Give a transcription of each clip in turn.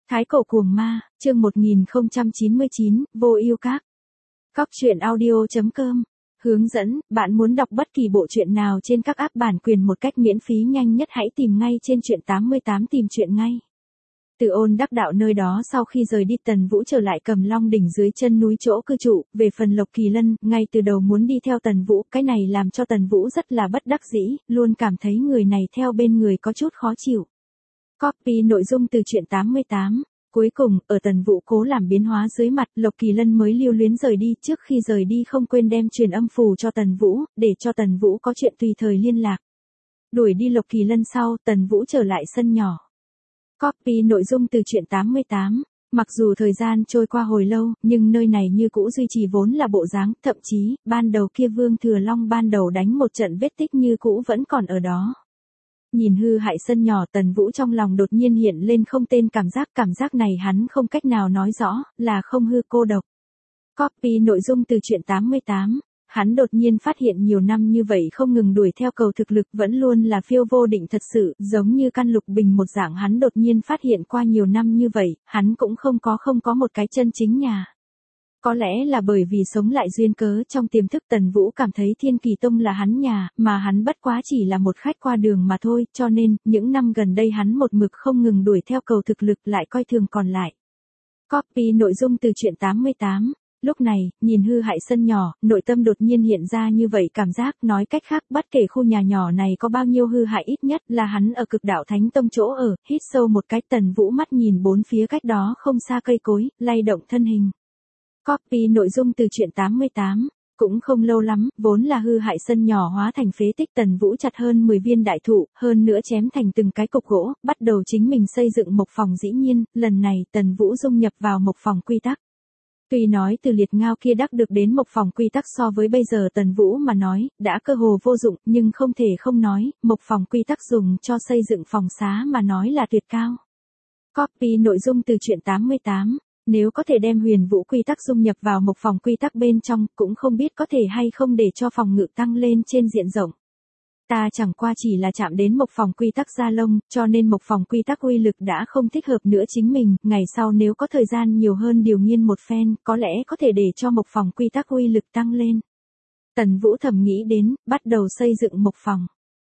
Thái cổ cuồng ma, chương 1099, vô ưu các. Cóc truyện audio.com. Hướng dẫn, bạn muốn đọc bất kỳ bộ truyện nào trên các app bản quyền một cách miễn phí nhanh nhất hãy tìm ngay trên truyện 88 tìm truyện ngay. Từ Ôn Đắc Đạo nơi đó sau khi rời đi Tần Vũ trở lại Cầm Long đỉnh dưới chân núi chỗ cư trụ, về phần Lộc Kỳ Lân, ngay từ đầu muốn đi theo Tần Vũ, cái này làm cho Tần Vũ rất là bất đắc dĩ, luôn cảm thấy người này theo bên người có chút khó chịu. Copy nội dung từ truyện 88. Cuối cùng, ở Tần Vũ cố làm biến hóa dưới mặt, Lộc Kỳ Lân mới lưu luyến rời đi, trước khi rời đi không quên đem truyền âm phù cho Tần Vũ, để cho Tần Vũ có chuyện tùy thời liên lạc. Đuổi đi Lộc Kỳ Lân sau, Tần Vũ trở lại sân nhỏ. Copy nội dung từ truyện 88. Mặc dù thời gian trôi qua hồi lâu, nhưng nơi này như cũ duy trì vốn là bộ dáng, thậm chí, ban đầu kia Vương Thừa Long ban đầu đánh một trận vết tích như cũ vẫn còn ở đó. Nhìn hư hại sân nhỏ, Tần Vũ trong lòng đột nhiên hiện lên không tên cảm giác này hắn không cách nào nói rõ, là không hư cô độc. Copy nội dung từ truyện 88. Hắn đột nhiên phát hiện nhiều năm như vậy không ngừng đuổi theo cầu thực lực vẫn luôn là phiêu vô định thật sự, giống như căn lục bình một dạng hắn đột nhiên phát hiện qua nhiều năm như vậy, hắn cũng không có một cái chân chính nhà. Có lẽ là bởi vì sống lại duyên cớ trong tiềm thức Tần Vũ cảm thấy Thiên Kỳ Tông là hắn nhà, mà hắn bất quá chỉ là một khách qua đường mà thôi, cho nên, những năm gần đây hắn một mực không ngừng đuổi theo cầu thực lực lại coi thường còn lại. Copy nội dung từ truyện 88. Lúc này, nhìn hư hại sân nhỏ, nội tâm đột nhiên hiện ra như vậy cảm giác, nói cách khác bất kể khu nhà nhỏ này có bao nhiêu hư hại ít nhất là hắn ở Cực Đạo Thánh Tông chỗ ở, hít sâu một cái Tần Vũ mắt nhìn bốn phía cách đó không xa cây cối, lay động thân hình. Copy nội dung từ truyện 88. Cũng không lâu lắm, vốn là hư hại sân nhỏ hóa thành phế tích Tần Vũ chặt hơn 10 viên đại thụ, hơn nữa chém thành từng cái cục gỗ, bắt đầu chính mình xây dựng mộc phòng dĩ nhiên, lần này Tần Vũ dung nhập vào mộc phòng quy tắc. Tuy nói từ liệt ngao kia đắc được đến mộc phòng quy tắc so với bây giờ Tần Vũ mà nói, đã cơ hồ vô dụng, nhưng không thể không nói, mộc phòng quy tắc dùng cho xây dựng phòng xá mà nói là tuyệt cao. Copy nội dung từ truyện 88. Nếu có thể đem huyền vũ quy tắc dung nhập vào mộc phòng quy tắc bên trong, cũng không biết có thể hay không để cho phòng ngự tăng lên trên diện rộng. Ta chẳng qua chỉ là chạm đến mộc phòng quy tắc da lông, cho nên mộc phòng quy tắc uy lực đã không thích hợp nữa chính mình, ngày sau nếu có thời gian nhiều hơn điều nghiên một phen, có lẽ có thể để cho mộc phòng quy tắc uy lực tăng lên. Tần Vũ thầm nghĩ đến, bắt đầu xây dựng mộc phòng.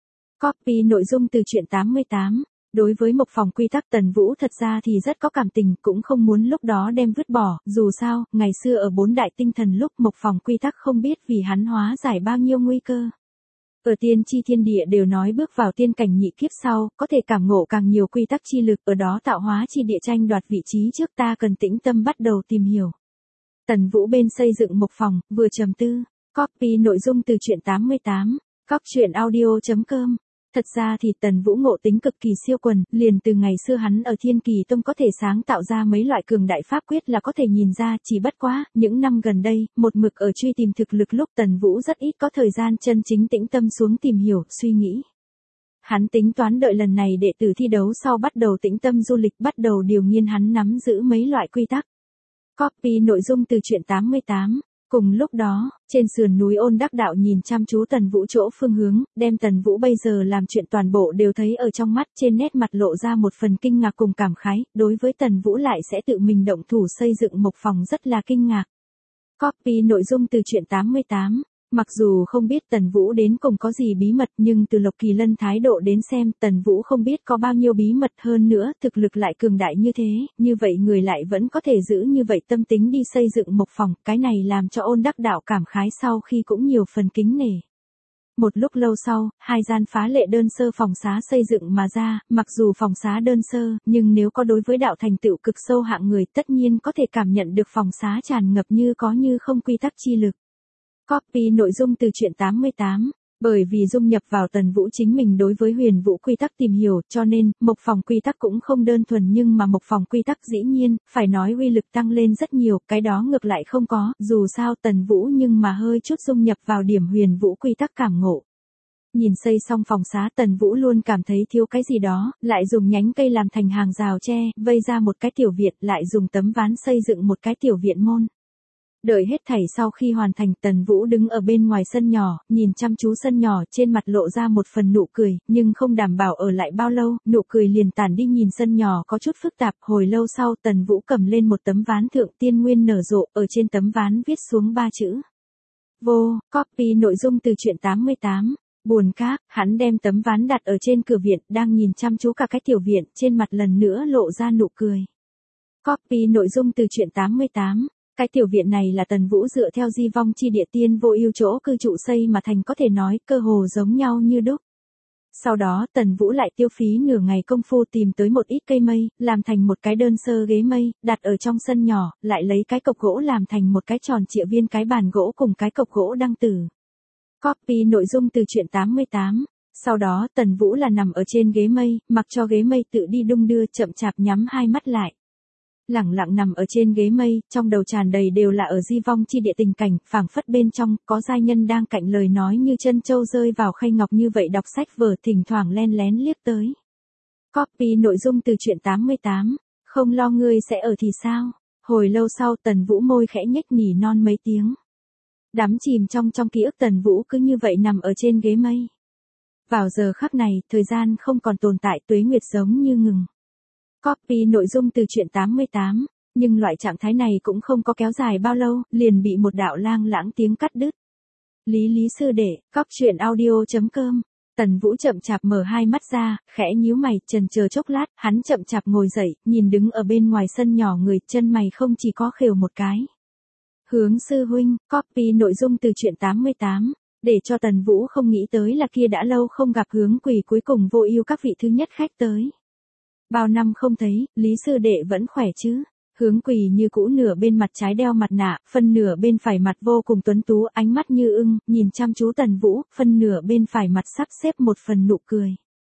Copy nội dung từ truyện 88. Đối với mộc phòng quy tắc Tần Vũ thật ra thì rất có cảm tình, cũng không muốn lúc đó đem vứt bỏ, dù sao, ngày xưa ở bốn đại tinh thần lúc mộc phòng quy tắc không biết vì hắn hóa giải bao nhiêu nguy cơ. Ở tiên tri thiên địa đều nói bước vào tiên cảnh nhị kiếp sau, có thể cảm ngộ càng nhiều quy tắc chi lực, ở đó tạo hóa chi địa tranh đoạt vị trí trước ta cần tĩnh tâm bắt đầu tìm hiểu. Tần Vũ bên xây dựng mộc phòng, vừa trầm tư. Copy nội dung từ truyện 88. Cóc truyện audio.com. Thật ra thì Tần Vũ ngộ tính cực kỳ siêu quần, liền từ ngày xưa hắn ở Thiên Kỳ Tông có thể sáng tạo ra mấy loại cường đại pháp quyết là có thể nhìn ra, chỉ bất quá, những năm gần đây, một mực ở truy tìm thực lực lúc Tần Vũ rất ít có thời gian chân chính tĩnh tâm xuống tìm hiểu, suy nghĩ. Hắn tính toán đợi lần này đệ tử thi đấu sau bắt đầu tĩnh tâm du lịch bắt đầu điều nghiên hắn nắm giữ mấy loại quy tắc. Copy nội dung từ truyện 88. Cùng lúc đó, trên sườn núi Ôn Đắc Đạo nhìn chăm chú Tần Vũ chỗ phương hướng, đem Tần Vũ bây giờ làm chuyện toàn bộ đều thấy ở trong mắt, trên nét mặt lộ ra một phần kinh ngạc cùng cảm khái, đối với Tần Vũ lại sẽ tự mình động thủ xây dựng mộc phòng rất là kinh ngạc. Copy nội dung từ truyện 88. Mặc dù không biết Tần Vũ đến cùng có gì bí mật nhưng từ Lộc Kỳ Lân thái độ đến xem Tần Vũ không biết có bao nhiêu bí mật hơn nữa, thực lực lại cường đại như thế, như vậy người lại vẫn có thể giữ như vậy tâm tính đi xây dựng mộc phòng, cái này làm cho Ôn Đắc Đạo cảm khái sau khi cũng nhiều phần kính nể. Một lúc lâu sau, hai gian phá lệ đơn sơ phòng xá xây dựng mà ra, mặc dù phòng xá đơn sơ, nhưng nếu có đối với đạo thành tựu cực sâu hạng người tất nhiên có thể cảm nhận được phòng xá tràn ngập như có như không quy tắc chi lực. Copy nội dung từ truyện 88. Bởi vì dung nhập vào Tần Vũ chính mình đối với huyền vũ quy tắc tìm hiểu, cho nên, mộc phòng quy tắc cũng không đơn thuần nhưng mà mộc phòng quy tắc dĩ nhiên, phải nói uy lực tăng lên rất nhiều, cái đó ngược lại không có, dù sao Tần Vũ nhưng mà hơi chút dung nhập vào điểm huyền vũ quy tắc cảm ngộ. Nhìn xây xong phòng xá Tần Vũ luôn cảm thấy thiếu cái gì đó, lại dùng nhánh cây làm thành hàng rào tre, vây ra một cái tiểu viện, lại dùng tấm ván xây dựng một cái tiểu viện môn. Đợi hết thảy sau khi hoàn thành, Tần Vũ đứng ở bên ngoài sân nhỏ, nhìn chăm chú sân nhỏ, trên mặt lộ ra một phần nụ cười, nhưng không đảm bảo ở lại bao lâu, nụ cười liền tản đi. Nhìn sân nhỏ có chút phức tạp, hồi lâu sau Tần Vũ cầm lên một tấm ván thượng tiên nguyên nở rộ, ở trên tấm ván viết xuống 3 chữ. Vô, copy nội dung từ truyện 88. Buồn các, hắn đem tấm ván đặt ở trên cửa viện, đang nhìn chăm chú cả cái tiểu viện, trên mặt lần nữa lộ ra nụ cười. Copy nội dung từ truyện 88. Cái tiểu viện này là Tần Vũ dựa theo di vong chi địa tiên vô ưu chỗ cư trụ xây mà thành, có thể nói cơ hồ giống nhau như đúc. Sau đó Tần Vũ lại tiêu phí nửa ngày công phu tìm tới một ít cây mây, làm thành một cái đơn sơ ghế mây, đặt ở trong sân nhỏ, lại lấy cái cọc gỗ làm thành một cái tròn trịa viên cái bàn gỗ cùng cái cọc gỗ đăng tử. Copy nội dung từ truyện 88. Sau đó Tần Vũ là nằm ở trên ghế mây, mặc cho ghế mây tự đi đung đưa, chậm chạp nhắm hai mắt lại. Lẳng lặng nằm ở trên ghế mây, trong đầu tràn đầy đều là ở di vong chi địa tình cảnh, phảng phất bên trong có giai nhân đang cạnh, lời nói như chân châu rơi vào khay ngọc như vậy, đọc sách vở thỉnh thoảng len lén liếc tới. Copy nội dung từ truyện 88. Không lo ngươi sẽ ở thì sao? Hồi lâu sau Tần Vũ môi khẽ nhếch nỉ non mấy tiếng. Đắm chìm trong ký ức, Tần Vũ cứ như vậy nằm ở trên ghế mây. Vào giờ khắc này, thời gian không còn tồn tại, tuế nguyệt giống như ngừng. Copy nội dung từ truyện 88. Nhưng loại trạng thái này cũng không có kéo dài bao lâu, liền bị một đạo lang lãng tiếng cắt đứt. Lý sư đệ, coptruyện.audio.com. Tần Vũ chậm chạp mở hai mắt ra, khẽ nhíu mày, chần chờ chốc lát, hắn chậm chạp ngồi dậy, nhìn đứng ở bên ngoài sân nhỏ người, chân mày không chỉ có khều một cái. Hướng sư huynh, copy nội dung từ truyện 88. Để cho Tần Vũ không nghĩ tới là kia đã lâu không gặp Hướng Quỳ cuối cùng vô ưu các vị thứ nhất khách tới. Bao năm không thấy, Lý sư đệ vẫn khỏe chứ? Hướng Quỳ như cũ nửa bên mặt trái đeo mặt nạ, phân nửa bên phải mặt vô cùng tuấn tú, ánh mắt như ưng, nhìn chăm chú Tần Vũ, phân nửa bên phải mặt sắp xếp một phần nụ cười.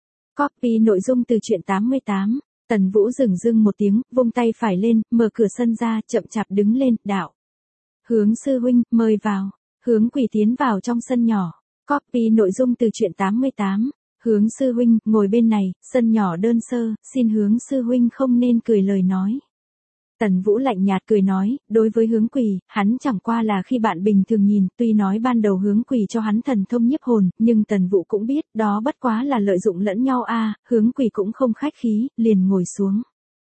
Copy nội dung từ truyện 88. Tần Vũ dửng dưng một tiếng, vung tay phải lên, mở cửa sân ra, chậm chạp đứng lên, đạo. Hướng sư huynh, mời vào. Hướng Quỳ tiến vào trong sân nhỏ. Copy nội dung từ truyện 88. Hướng sư huynh, ngồi bên này, sân nhỏ đơn sơ, xin Hướng sư huynh không nên cười lời nói. Tần Vũ lạnh nhạt cười nói, đối với Hướng Quỳ, hắn chẳng qua là khi bạn bình thường nhìn, tuy nói ban đầu Hướng Quỳ cho hắn thần thông nhiếp hồn, nhưng Tần Vũ cũng biết, đó bất quá là lợi dụng lẫn nhau a. Hướng Quỳ cũng không khách khí, liền ngồi xuống.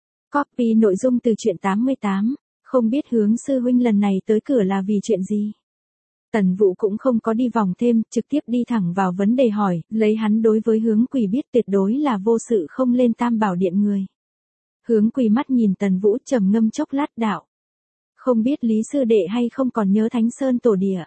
Copy nội dung từ truyện 88. Không biết Hướng sư huynh lần này tới cửa là vì chuyện gì? Tần Vũ cũng không có đi vòng thêm, trực tiếp đi thẳng vào vấn đề hỏi, lấy hắn đối với Hướng Quỳ biết tuyệt đối là vô sự không lên Tam Bảo Điện người. Hướng Quỳ mắt nhìn Tần Vũ trầm ngâm chốc lát, đạo. Không biết Lý sư đệ hay không còn nhớ Thánh Sơn tổ địa.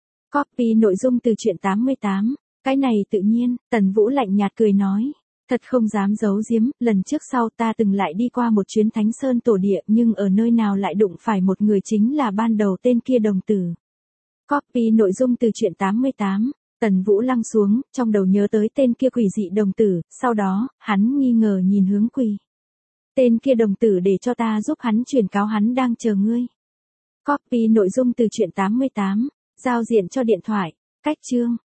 Copy nội dung từ truyện 88. Cái này tự nhiên, Tần Vũ lạnh nhạt cười nói. Thật không dám giấu giếm, lần trước sau ta từng lại đi qua một chuyến Thánh Sơn tổ địa, nhưng ở nơi nào lại đụng phải một người, chính là ban đầu tên kia đồng tử. Copy nội dung từ truyện 88. Tần Vũ lăng xuống, trong đầu nhớ tới tên kia quỷ dị đồng tử, sau đó, hắn nghi ngờ nhìn Hướng Quỳ. Tên kia đồng tử để cho ta giúp hắn truyền cáo, hắn đang chờ ngươi. Copy nội dung từ truyện 88. Giao diện cho điện thoại. Cách chương.